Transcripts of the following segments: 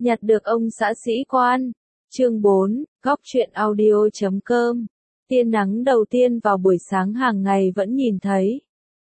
nhặt được ông xã sĩ quan. Chương 4, góc truyện audio.com. Tia nắng đầu tiên vào buổi sáng hàng ngày vẫn nhìn thấy.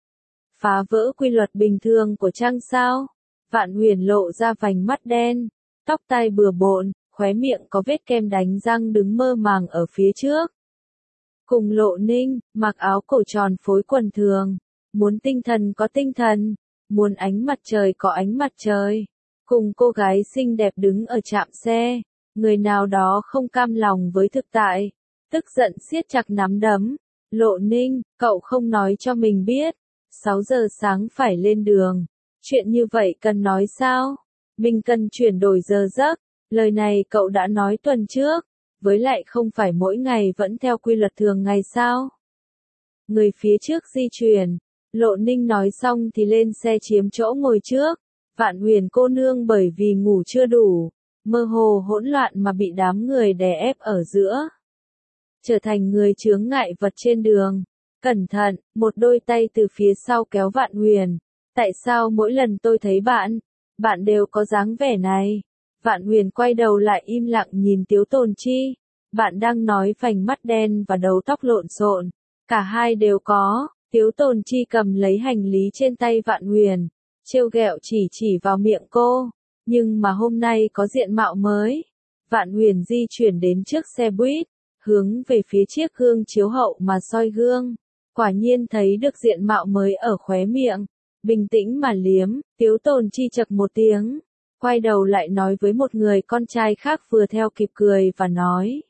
Phá vỡ quy luật bình thường của trăng sao. Vạn Huyền lộ ra vành mắt đen, tóc tai bừa bộn, khóe miệng có vết kem đánh răng đứng mơ màng ở phía trước. Cùng Lộ Ninh, mặc áo cổ tròn phối quần thường, muốn tinh thần có tinh thần, muốn ánh mặt trời có ánh mặt trời. Cùng cô gái xinh đẹp đứng ở trạm xe, người nào đó không cam lòng với thực tại, tức giận siết chặt nắm đấm. Lộ Ninh, cậu không nói cho mình biết, 6 giờ sáng phải lên đường. Chuyện như vậy cần nói sao? Mình cần chuyển đổi giờ giấc, lời này cậu đã nói tuần trước, với lại không phải mỗi ngày vẫn theo quy luật thường ngày sao? Người phía trước di chuyển, Lộ Ninh nói xong thì lên xe chiếm chỗ ngồi trước. Vạn Huyền cô nương bởi vì ngủ chưa đủ, mơ hồ hỗn loạn mà bị đám người đè ép ở giữa, trở thành người chướng ngại vật trên đường. Cẩn thận, một đôi tay từ phía sau kéo Vạn Huyền. Tại sao mỗi lần tôi thấy bạn đều có dáng vẻ này? Vạn Huyền quay đầu lại im lặng nhìn Tiếu Tồn Chi. Bạn đang nói vành mắt đen và đầu tóc lộn xộn. Cả hai đều có. Tiếu Tồn Chi cầm lấy hành lý trên tay Vạn Huyền, trêu ghẹo chỉ vào miệng cô. Nhưng mà hôm nay có diện mạo mới. Vạn Huyền di chuyển đến trước xe buýt, hướng về phía chiếc gương chiếu hậu mà soi gương. Quả nhiên thấy được diện mạo mới ở khóe miệng. Bình tĩnh mà liếm, Tiếu Tồn Chi chậc một tiếng, quay đầu lại nói với một người con trai khác vừa theo kịp cười và nói.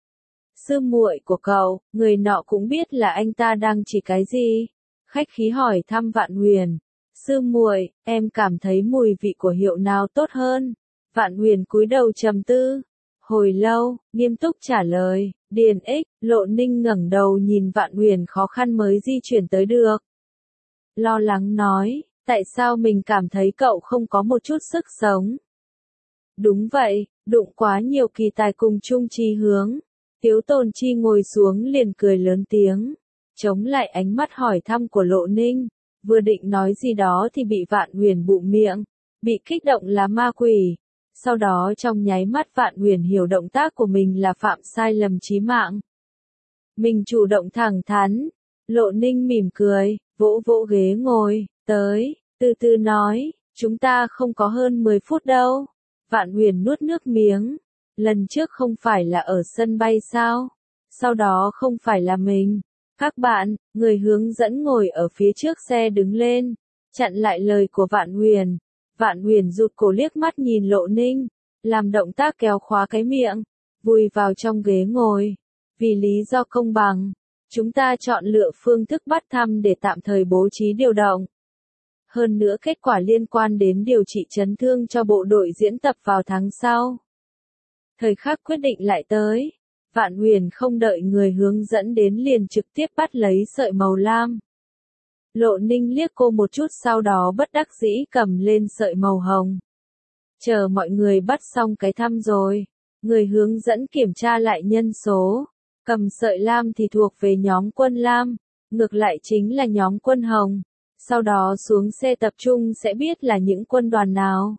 Sư muội của cậu, người nọ cũng biết là anh ta đang chỉ cái gì. Khách khí hỏi thăm Vạn Huyền. Sư muội, em cảm thấy mùi vị của hiệu nào tốt hơn? Vạn Huyền cúi đầu trầm tư. Hồi lâu, nghiêm túc trả lời, Điền Ích. Lộ Ninh ngẩng đầu nhìn Vạn Huyền khó khăn mới di chuyển tới được. Lo lắng nói, tại sao mình cảm thấy cậu không có một chút sức sống? Đúng vậy, đụng quá nhiều kỳ tài cùng chung chí hướng. Tiếu Tồn Chi ngồi xuống liền cười lớn tiếng, chống lại ánh mắt hỏi thăm của Lộ Ninh. Vừa định nói gì đó thì bị Vạn Huyền bụm miệng, bị kích động là ma quỷ. Sau đó trong nháy mắt Vạn Huyền hiểu động tác của mình là phạm sai lầm chí mạng. Mình chủ động thẳng thắn. Lộ Ninh mỉm cười, vỗ vỗ ghế ngồi, tới, từ từ nói, chúng ta không có hơn 10 phút đâu. Vạn Huyền nuốt nước miếng, lần trước không phải là ở sân bay sao? Sau đó không phải là mình. Các bạn, người hướng dẫn ngồi ở phía trước xe đứng lên, chặn lại lời của Vạn Huyền. Vạn Huyền rụt cổ liếc mắt nhìn Lộ Ninh, làm động tác kéo khóa cái miệng, vùi vào trong ghế ngồi. Vì lý do công bằng, chúng ta chọn lựa phương thức bắt thăm để tạm thời bố trí điều động. Hơn nữa kết quả liên quan đến điều trị chấn thương cho bộ đội diễn tập vào tháng sau. Thời khắc quyết định lại tới. Vạn Huyền không đợi người hướng dẫn đến liền trực tiếp bắt lấy sợi màu lam. Lộ Ninh liếc cô một chút sau đó bất đắc dĩ cầm lên sợi màu hồng. Chờ mọi người bắt xong cái thăm rồi, người hướng dẫn kiểm tra lại nhân số. Cầm sợi lam thì thuộc về nhóm quân lam, ngược lại chính là nhóm quân hồng. Sau đó xuống xe tập trung sẽ biết là những quân đoàn nào.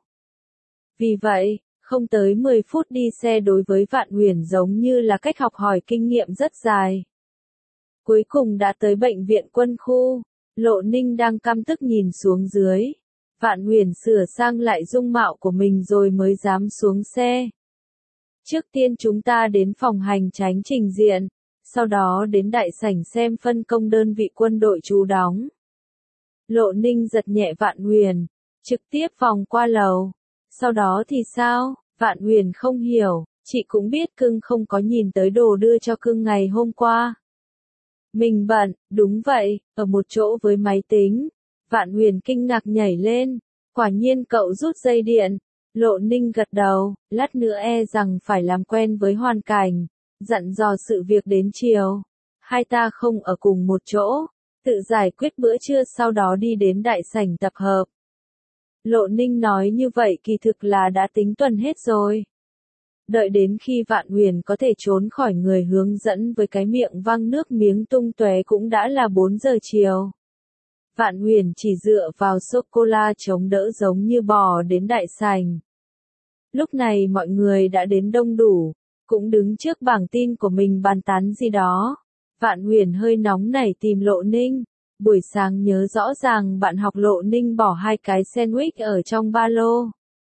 Vì vậy, không tới 10 phút đi xe đối với Vạn Huyền giống như là cách học hỏi kinh nghiệm rất dài. Cuối cùng đã tới bệnh viện quân khu. Lộ Ninh đang căm tức nhìn xuống dưới. Vạn Huyền sửa sang lại dung mạo của mình rồi mới dám xuống xe. Trước tiên chúng ta đến phòng hành chánh trình diện, sau đó đến đại sảnh xem phân công đơn vị quân đội trú đóng. Lộ Ninh giật nhẹ Vạn Huyền, trực tiếp vòng qua lầu. Sau đó thì sao? Vạn Huyền không hiểu, chị cũng biết cưng không có nhìn tới đồ đưa cho cưng ngày hôm qua. Mình bận, đúng vậy, ở một chỗ với máy tính. Vạn Huyền kinh ngạc nhảy lên, quả nhiên cậu rút dây điện. Lộ Ninh gật đầu, lát nữa rằng phải làm quen với hoàn cảnh, dặn dò sự việc đến chiều. Hai ta không ở cùng một chỗ, tự giải quyết bữa trưa sau đó đi đến đại sảnh tập hợp. Lộ Ninh nói như vậy kỳ thực là đã tính tuần hết rồi. Đợi đến khi Vạn Huyền có thể trốn khỏi người hướng dẫn với cái miệng văng nước miếng tung tóe cũng đã là 4 giờ chiều. Vạn Huyền chỉ dựa vào sô-cô-la chống đỡ giống như bò đến đại sảnh. Lúc này mọi người đã đến đông đủ, cũng đứng trước bảng tin của mình bàn tán gì đó. Vạn Huyền hơi nóng nảy tìm Lộ Ninh. Buổi sáng nhớ rõ ràng bạn học Lộ Ninh bỏ 2 cái sandwich ở trong ba lô.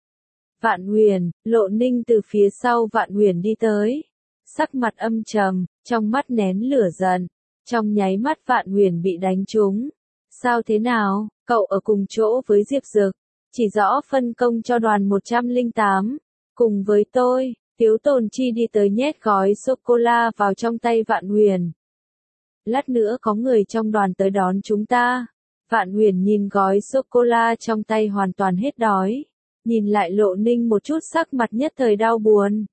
Vạn Huyền, Lộ Ninh từ phía sau Vạn Huyền đi tới. Sắc mặt âm trầm, trong mắt nén lửa giận. Trong nháy mắt Vạn Huyền bị đánh trúng. Sao thế nào, cậu ở cùng chỗ với Diệp Dực. Chỉ rõ phân công cho đoàn 108. Cùng với tôi, Tiếu Tồn Chi đi tới nhét gói sô-cô-la vào trong tay Vạn Huyền. Lát nữa có người trong đoàn tới đón chúng ta. Vạn Huyền nhìn gói sô-cô-la trong tay hoàn toàn hết đói. Nhìn lại Lộ Ninh một chút sắc mặt nhất thời đau buồn.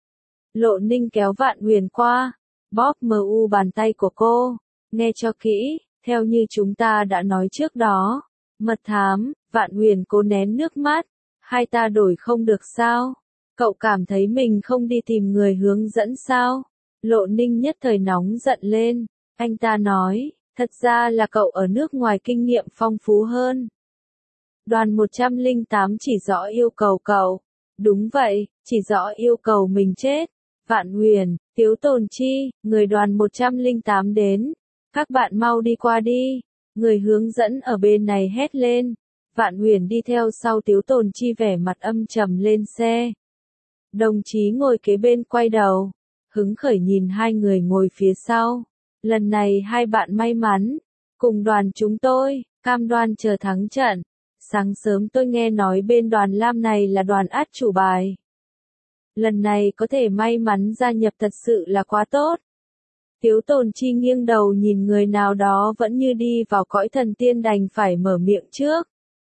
Lộ Ninh kéo Vạn Huyền qua, bóp mu bàn tay của cô. Nghe cho kỹ, theo như chúng ta đã nói trước đó. Mật thám, Vạn Huyền cố nén nước mắt. Hai ta đổi không được sao? Cậu cảm thấy mình không đi tìm người hướng dẫn sao? Lộ Ninh nhất thời nóng giận lên. Anh ta nói, thật ra là cậu ở nước ngoài kinh nghiệm phong phú hơn. Đoàn 108 chỉ rõ yêu cầu cậu. Đúng vậy, chỉ rõ yêu cầu mình chết. Vạn Huyền, Tiếu Tồn Chi, người đoàn 108 đến. Các bạn mau đi qua đi. Người hướng dẫn ở bên này hét lên. Vạn Huyền đi theo sau Tiếu Tồn Chi vẻ mặt âm trầm lên xe. Đồng chí ngồi kế bên quay đầu. Hứng khởi nhìn hai người ngồi phía sau. Lần này hai bạn may mắn. Cùng đoàn chúng tôi, cam đoan chờ thắng trận. Sáng sớm tôi nghe nói bên đoàn Lam này là đoàn át chủ bài. Lần này có thể may mắn gia nhập thật sự là quá tốt. Tiếu Tồn Chi nghiêng đầu nhìn người nào đó vẫn như đi vào cõi thần tiên đành phải mở miệng trước.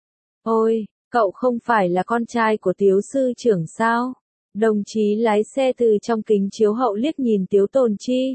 Ôi, cậu không phải là con trai của Tiếu sư trưởng sao? Đồng chí lái xe từ trong kính chiếu hậu liếc nhìn Tiếu Tồn Chi.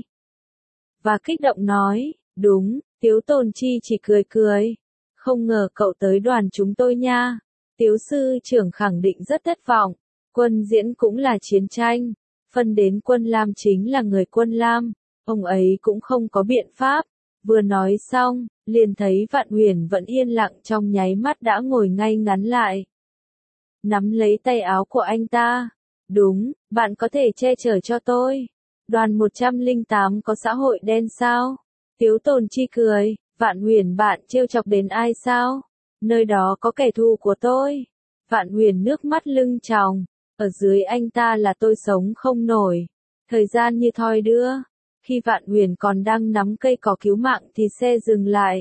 Và kích động nói, đúng, Tiếu Tồn Chi chỉ cười cười. Không ngờ cậu tới đoàn chúng tôi nha. Tiếu sư trưởng khẳng định rất thất vọng. Quân diễn cũng là chiến tranh. Phân đến quân Lam chính là người quân Lam. Ông ấy cũng không có biện pháp. Vừa nói xong, liền thấy Vạn Huyền vẫn yên lặng trong nháy mắt đã ngồi ngay ngắn lại. Nắm lấy tay áo của anh ta. Đúng, bạn có thể che chở cho tôi. Đoàn 108 có xã hội đen sao? Tiếu Tồn Chi cười. Vạn Huyền bạn trêu chọc đến ai sao? Nơi đó có kẻ thù của tôi. Vạn Huyền nước mắt lưng tròng. Ở dưới anh ta là tôi sống không nổi. Thời gian như thoi đưa. Khi Vạn Huyền còn đang nắm cây cỏ cứu mạng thì xe dừng lại.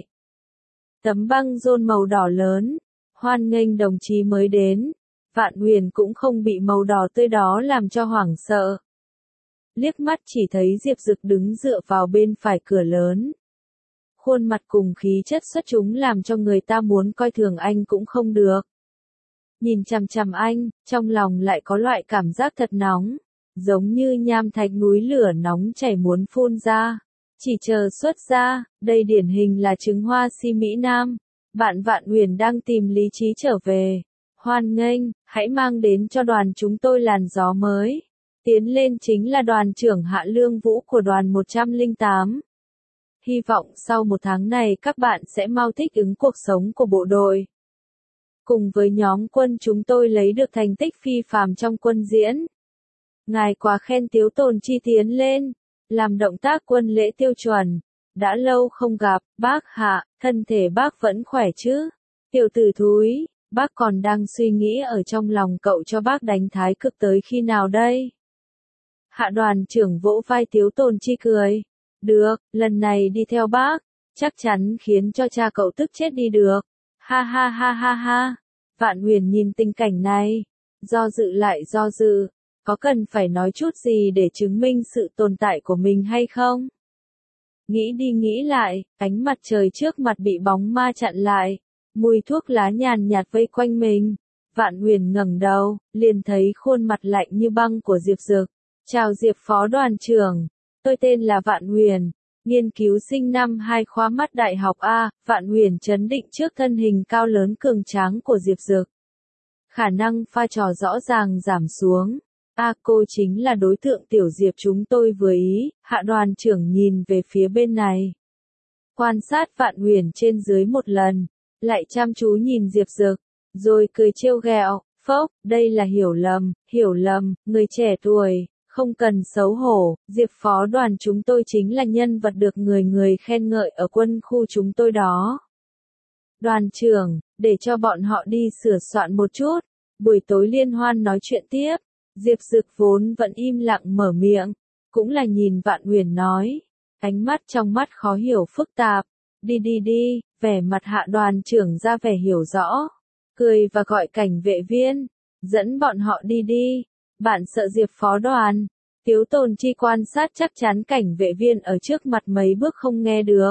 Tấm băng rôn màu đỏ lớn. Hoan nghênh đồng chí mới đến. Vạn Huyền cũng không bị màu đỏ tươi đó làm cho hoảng sợ. Liếc mắt chỉ thấy Diệp Dực đứng dựa vào bên phải cửa lớn. Khuôn mặt cùng khí chất xuất chúng làm cho người ta muốn coi thường anh cũng không được. Nhìn chằm chằm anh, trong lòng lại có loại cảm giác thật nóng. Giống như nham thạch núi lửa nóng chảy muốn phun ra. Chỉ chờ xuất ra, đây điển hình là trứng hoa si Mỹ Nam. Bạn Vạn Huyền đang tìm lý trí trở về. Hoan nghênh, hãy mang đến cho đoàn chúng tôi làn gió mới. Tiến lên chính là đoàn trưởng Hạ Lương Vũ của đoàn 108. Hy vọng sau một tháng này các bạn sẽ mau thích ứng cuộc sống của bộ đội. Cùng với nhóm quân chúng tôi lấy được thành tích phi phàm trong quân diễn. Ngài quá khen. Tiếu Tồn Chi tiến lên, làm động tác quân lễ tiêu chuẩn. Đã lâu không gặp, bác Hạ, thân thể bác vẫn khỏe chứ? Tiểu tử thúi, bác còn đang suy nghĩ ở trong lòng cậu cho bác đánh thái cực tới khi nào đây? Hạ đoàn trưởng vỗ vai Tiếu Tồn Chi cười. Được, lần này đi theo bác, chắc chắn khiến cho cha cậu tức chết đi được. Ha ha ha ha ha. Vạn Huyền nhìn tình cảnh này, do dự lại do dự, có cần phải nói chút gì để chứng minh sự tồn tại của mình hay không? Nghĩ đi nghĩ lại, ánh mặt trời trước mặt bị bóng ma chặn lại, mùi thuốc lá nhàn nhạt vây quanh mình. Vạn Huyền ngẩng đầu, liền thấy khuôn mặt lạnh như băng của Diệp Dực. Chào Diệp phó đoàn trưởng, tôi tên là Vạn Huyền, nghiên cứu sinh năm 2 khoa mắt đại học A. Vạn Huyền chấn định trước thân hình cao lớn cường tráng của Diệp Dực. Khả năng pha trò rõ ràng giảm xuống. Cô chính là đối tượng tiểu Diệp chúng tôi vừa ý. Hạ đoàn trưởng nhìn về phía bên này. Quan sát Vạn Huyền trên dưới một lần, lại chăm chú nhìn Diệp Dực, rồi cười trêu ghẹo. Phốc, đây là hiểu lầm, người trẻ tuổi, không cần xấu hổ, Diệp phó đoàn chúng tôi chính là nhân vật được người người khen ngợi ở quân khu chúng tôi đó. Đoàn trưởng, để cho bọn họ đi sửa soạn một chút, buổi tối liên hoan nói chuyện tiếp, Diệp Dực vốn vẫn im lặng mở miệng, cũng là nhìn Vạn Uyển nói, ánh mắt trong mắt khó hiểu phức tạp, đi, vẻ mặt hạ đoàn trưởng ra vẻ hiểu rõ, cười và gọi cảnh vệ viên, dẫn bọn họ đi, bạn sợ Diệp phó đoàn, Tiếu Tồn Chi quan sát chắc chắn cảnh vệ viên ở trước mặt mấy bước không nghe được.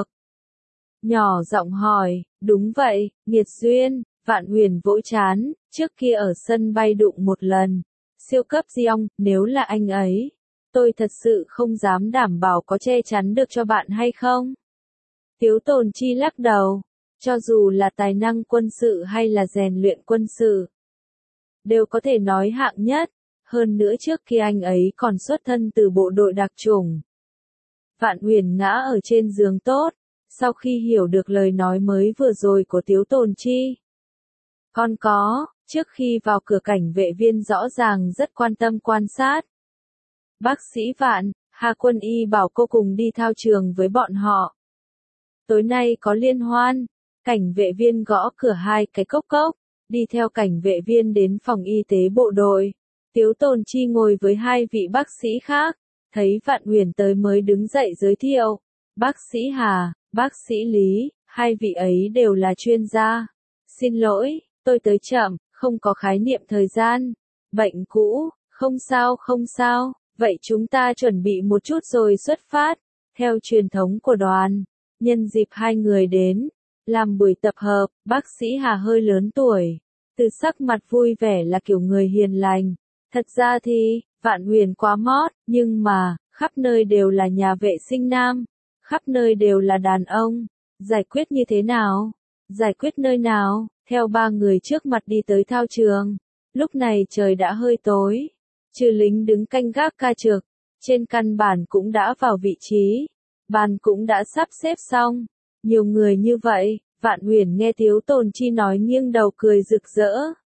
Nhỏ giọng hỏi, đúng vậy, nghiệt duyên, Vạn Uyển vỗ chán, trước kia ở sân bay đụng một lần, siêu cấp Diong, nếu là anh ấy, tôi thật sự không dám đảm bảo có che chắn được cho bạn hay không. Tiếu Tồn Chi lắc đầu, cho dù là tài năng quân sự hay là rèn luyện quân sự, đều có thể nói hạng nhất, hơn nữa trước khi anh ấy còn xuất thân từ bộ đội đặc chủng. Vạn Uyển ngã ở trên giường tốt, sau khi hiểu được lời nói mới vừa rồi của Tiếu Tồn Chi. Còn có, trước khi vào cửa cảnh vệ viên rõ ràng rất quan tâm quan sát. Bác sĩ Vạn, Hà Quân Y bảo cô cùng đi thao trường với bọn họ. Tối nay có liên hoan, cảnh vệ viên gõ cửa hai cái cốc cốc, đi theo cảnh vệ viên đến phòng y tế bộ đội. Tiếu Tồn Chi ngồi với hai vị bác sĩ khác, thấy Vạn Uyển tới mới đứng dậy giới thiệu. Bác sĩ Hà, bác sĩ Lý, hai vị ấy đều là chuyên gia. Xin lỗi, tôi tới chậm, không có khái niệm thời gian. Bệnh cũ, không sao, vậy chúng ta chuẩn bị một chút rồi xuất phát. Theo truyền thống của đoàn, nhân dịp hai người đến, làm buổi tập hợp, bác sĩ Hà hơi lớn tuổi, từ sắc mặt vui vẻ là kiểu người hiền lành. Thật ra thì, Vạn Uyển quá mót, nhưng mà, khắp nơi đều là nhà vệ sinh nam, khắp nơi đều là đàn ông, giải quyết như thế nào? Giải quyết nơi nào? Theo ba người trước mặt đi tới thao trường, lúc này trời đã hơi tối, trừ lính đứng canh gác ca trực, trên căn bản cũng đã vào vị trí, bàn cũng đã sắp xếp xong, nhiều người như vậy, Vạn Uyển nghe Tiếu Tồn Chi nói nghiêng đầu cười rực rỡ.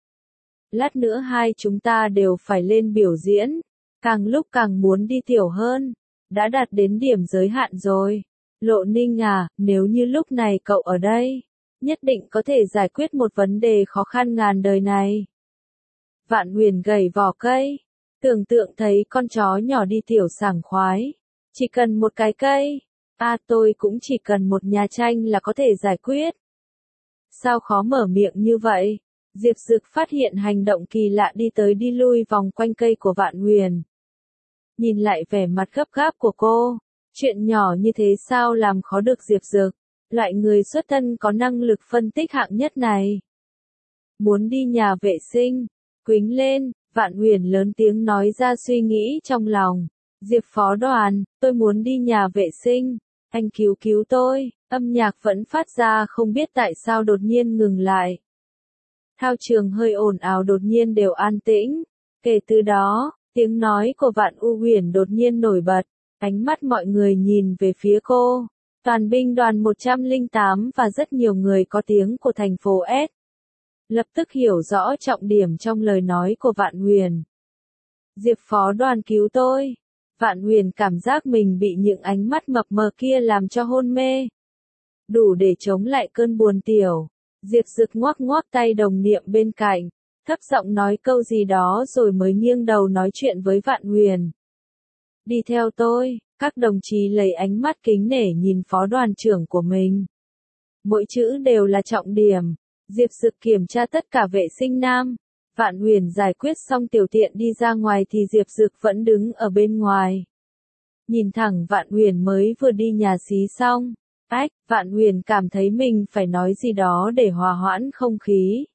Lát nữa hai chúng ta đều phải lên biểu diễn, càng lúc càng muốn đi tiểu hơn, đã đạt đến điểm giới hạn rồi. Lộ Ninh à, nếu như lúc này cậu ở đây, nhất định có thể giải quyết một vấn đề khó khăn ngàn đời này. Vạn Uyển gầy vỏ cây, tưởng tượng thấy con chó nhỏ đi tiểu sảng khoái, chỉ cần một cái cây, tôi cũng chỉ cần một nhà tranh là có thể giải quyết. Sao khó mở miệng như vậy? Diệp Dực phát hiện hành động kỳ lạ đi tới đi lui vòng quanh cây của Vạn Uyển. Nhìn lại vẻ mặt gấp gáp của cô, chuyện nhỏ như thế sao làm khó được Diệp Dực, loại người xuất thân có năng lực phân tích hạng nhất này. Muốn đi nhà vệ sinh, quính lên, Vạn Uyển lớn tiếng nói ra suy nghĩ trong lòng. Diệp phó đoàn, tôi muốn đi nhà vệ sinh, anh cứu tôi, âm nhạc vẫn phát ra không biết tại sao đột nhiên ngừng lại. Thao trường hơi ồn ào đột nhiên đều an tĩnh, kể từ đó, tiếng nói của Vạn Uyển đột nhiên nổi bật, ánh mắt mọi người nhìn về phía cô, toàn binh đoàn 108 và rất nhiều người có tiếng của thành phố S. Lập tức hiểu rõ trọng điểm trong lời nói của Vạn Uyển. Diệp phó đoàn cứu tôi. Vạn Uyển cảm giác mình bị những ánh mắt mập mờ kia làm cho hôn mê. Đủ để chống lại cơn buồn tiểu. Diệp Dực ngoắc ngoắc tay đồng niệm bên cạnh, thấp giọng nói câu gì đó rồi mới nghiêng đầu nói chuyện với Vạn Uyển. Đi theo tôi, các đồng chí lấy ánh mắt kính nể nhìn phó đoàn trưởng của mình. Mỗi chữ đều là trọng điểm. Diệp Dực kiểm tra tất cả vệ sinh nam. Vạn Uyển giải quyết xong tiểu tiện đi ra ngoài thì Diệp Dực vẫn đứng ở bên ngoài. Nhìn thẳng Vạn Uyển mới vừa đi nhà xí xong. Vạn Uyển cảm thấy mình phải nói gì đó để hòa hoãn không khí.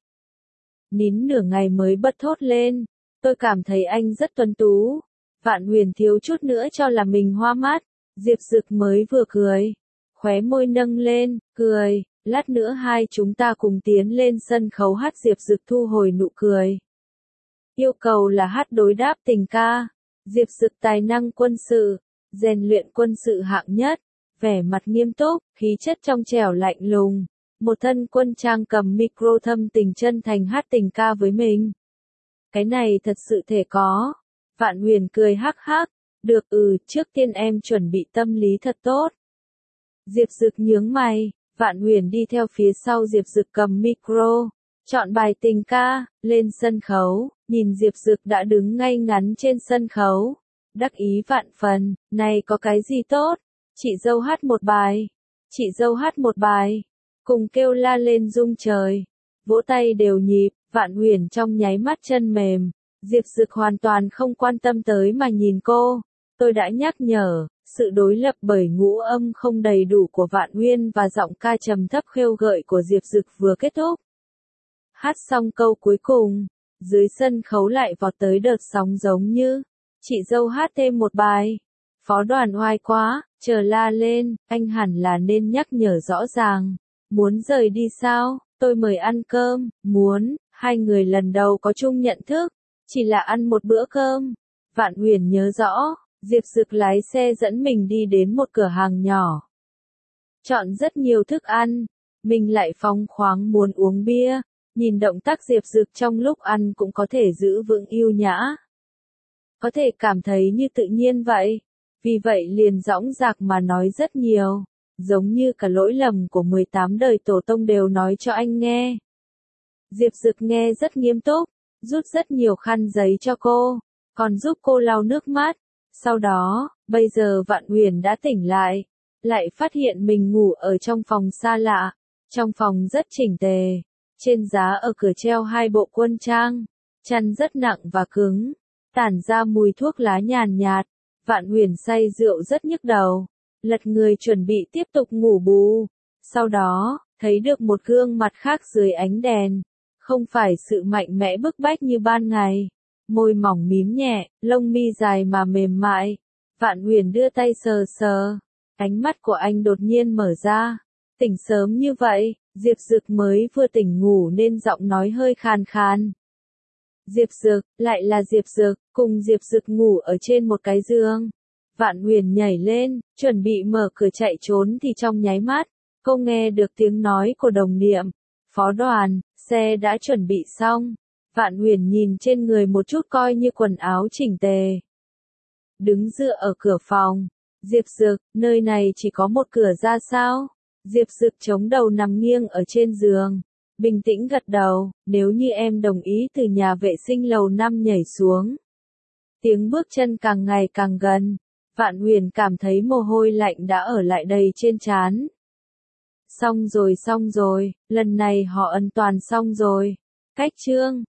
Nín nửa ngày mới bật thốt lên. Tôi cảm thấy anh rất tuấn tú. Vạn Uyển thiếu chút nữa cho là mình hoa mắt. Diệp Dực mới vừa cười. Khóe môi nâng lên, cười. Lát nữa hai chúng ta cùng tiến lên sân khấu hát. Diệp Dực thu hồi nụ cười. Yêu cầu là hát đối đáp tình ca. Diệp Dực tài năng quân sự, rèn luyện quân sự hạng nhất, vẻ mặt nghiêm túc, khí chất trong trẻo lạnh lùng. Một thân quân trang cầm micro thâm tình chân thành hát tình ca với mình. Cái này thật sự thể có. Vạn Huyền cười hắc hắc. Được trước tiên em chuẩn bị tâm lý thật tốt. Diệp Dực nhướng mày, Vạn Huyền đi theo phía sau Diệp Dực cầm micro, chọn bài tình ca, lên sân khấu, nhìn Diệp Dực đã đứng ngay ngắn trên sân khấu. Đắc ý vạn phần, này có cái gì tốt, chị dâu hát một bài, chị dâu hát một bài, cùng kêu la lên rung trời, vỗ tay đều nhịp, Vạn Huyền trong nháy mắt chân mềm, Diệp Dực hoàn toàn không quan tâm tới mà nhìn cô, tôi đã nhắc nhở, sự đối lập bởi ngũ âm không đầy đủ của Vạn Huyền và giọng ca trầm thấp khêu gợi của Diệp Dực vừa kết thúc. Hát xong câu cuối cùng, dưới sân khấu lại vọt tới đợt sóng giống như, chị dâu hát thêm một bài. Phó Đoàn oai quá, chờ la lên, anh hẳn là nên nhắc nhở rõ ràng. Muốn rời đi sao, tôi mời ăn cơm, muốn, hai người lần đầu có chung nhận thức, chỉ là ăn một bữa cơm. Vạn Huyền nhớ rõ, Diệp Dực lái xe dẫn mình đi đến một cửa hàng nhỏ. Chọn rất nhiều thức ăn, mình lại phóng khoáng muốn uống bia, nhìn động tác Diệp Dực trong lúc ăn cũng có thể giữ vững yêu nhã. Có thể cảm thấy như tự nhiên vậy, vì vậy liền dõng dạc mà nói rất nhiều, giống như cả lỗi lầm của 18 đời tổ tông đều nói cho anh nghe. Diệp Dực nghe rất nghiêm túc, rút rất nhiều khăn giấy cho cô, còn giúp cô lau nước mắt. Sau đó, bây giờ Vạn Huyền đã tỉnh lại phát hiện mình ngủ ở trong phòng xa lạ, trong phòng rất chỉnh tề, trên giá ở cửa treo hai bộ quân trang, chăn rất nặng và cứng, tản ra mùi thuốc lá nhàn nhạt. Vạn Huyền say rượu rất nhức đầu, lật người chuẩn bị tiếp tục ngủ bù. Sau đó, thấy được một gương mặt khác dưới ánh đèn, không phải sự mạnh mẽ bức bách như ban ngày. Môi mỏng mím nhẹ, lông mi dài mà mềm mại. Vạn Huyền đưa tay sờ sờ, ánh mắt của anh đột nhiên mở ra. Tỉnh sớm như vậy, Diệp Dực mới vừa tỉnh ngủ nên giọng nói hơi khàn khàn. Diệp Dực, lại là Diệp Dực, cùng Diệp Dực ngủ ở trên một cái giường. Vạn Huyền nhảy lên, chuẩn bị mở cửa chạy trốn thì trong nháy mắt, cô nghe được tiếng nói của đồng niệm. Phó Đoàn, xe đã chuẩn bị xong. Vạn Huyền nhìn trên người một chút coi như quần áo chỉnh tề. Đứng dựa ở cửa phòng. Diệp Dực, nơi này chỉ có một cửa ra sao? Diệp Dực chống đầu nằm nghiêng ở trên giường. Bình tĩnh gật đầu, nếu như em đồng ý từ nhà vệ sinh lầu 5 nhảy xuống. Tiếng bước chân càng ngày càng gần. Vạn Huyền cảm thấy mồ hôi lạnh đã ở lại đầy trên trán. Xong rồi, lần này họ ân toàn xong rồi. Cách chương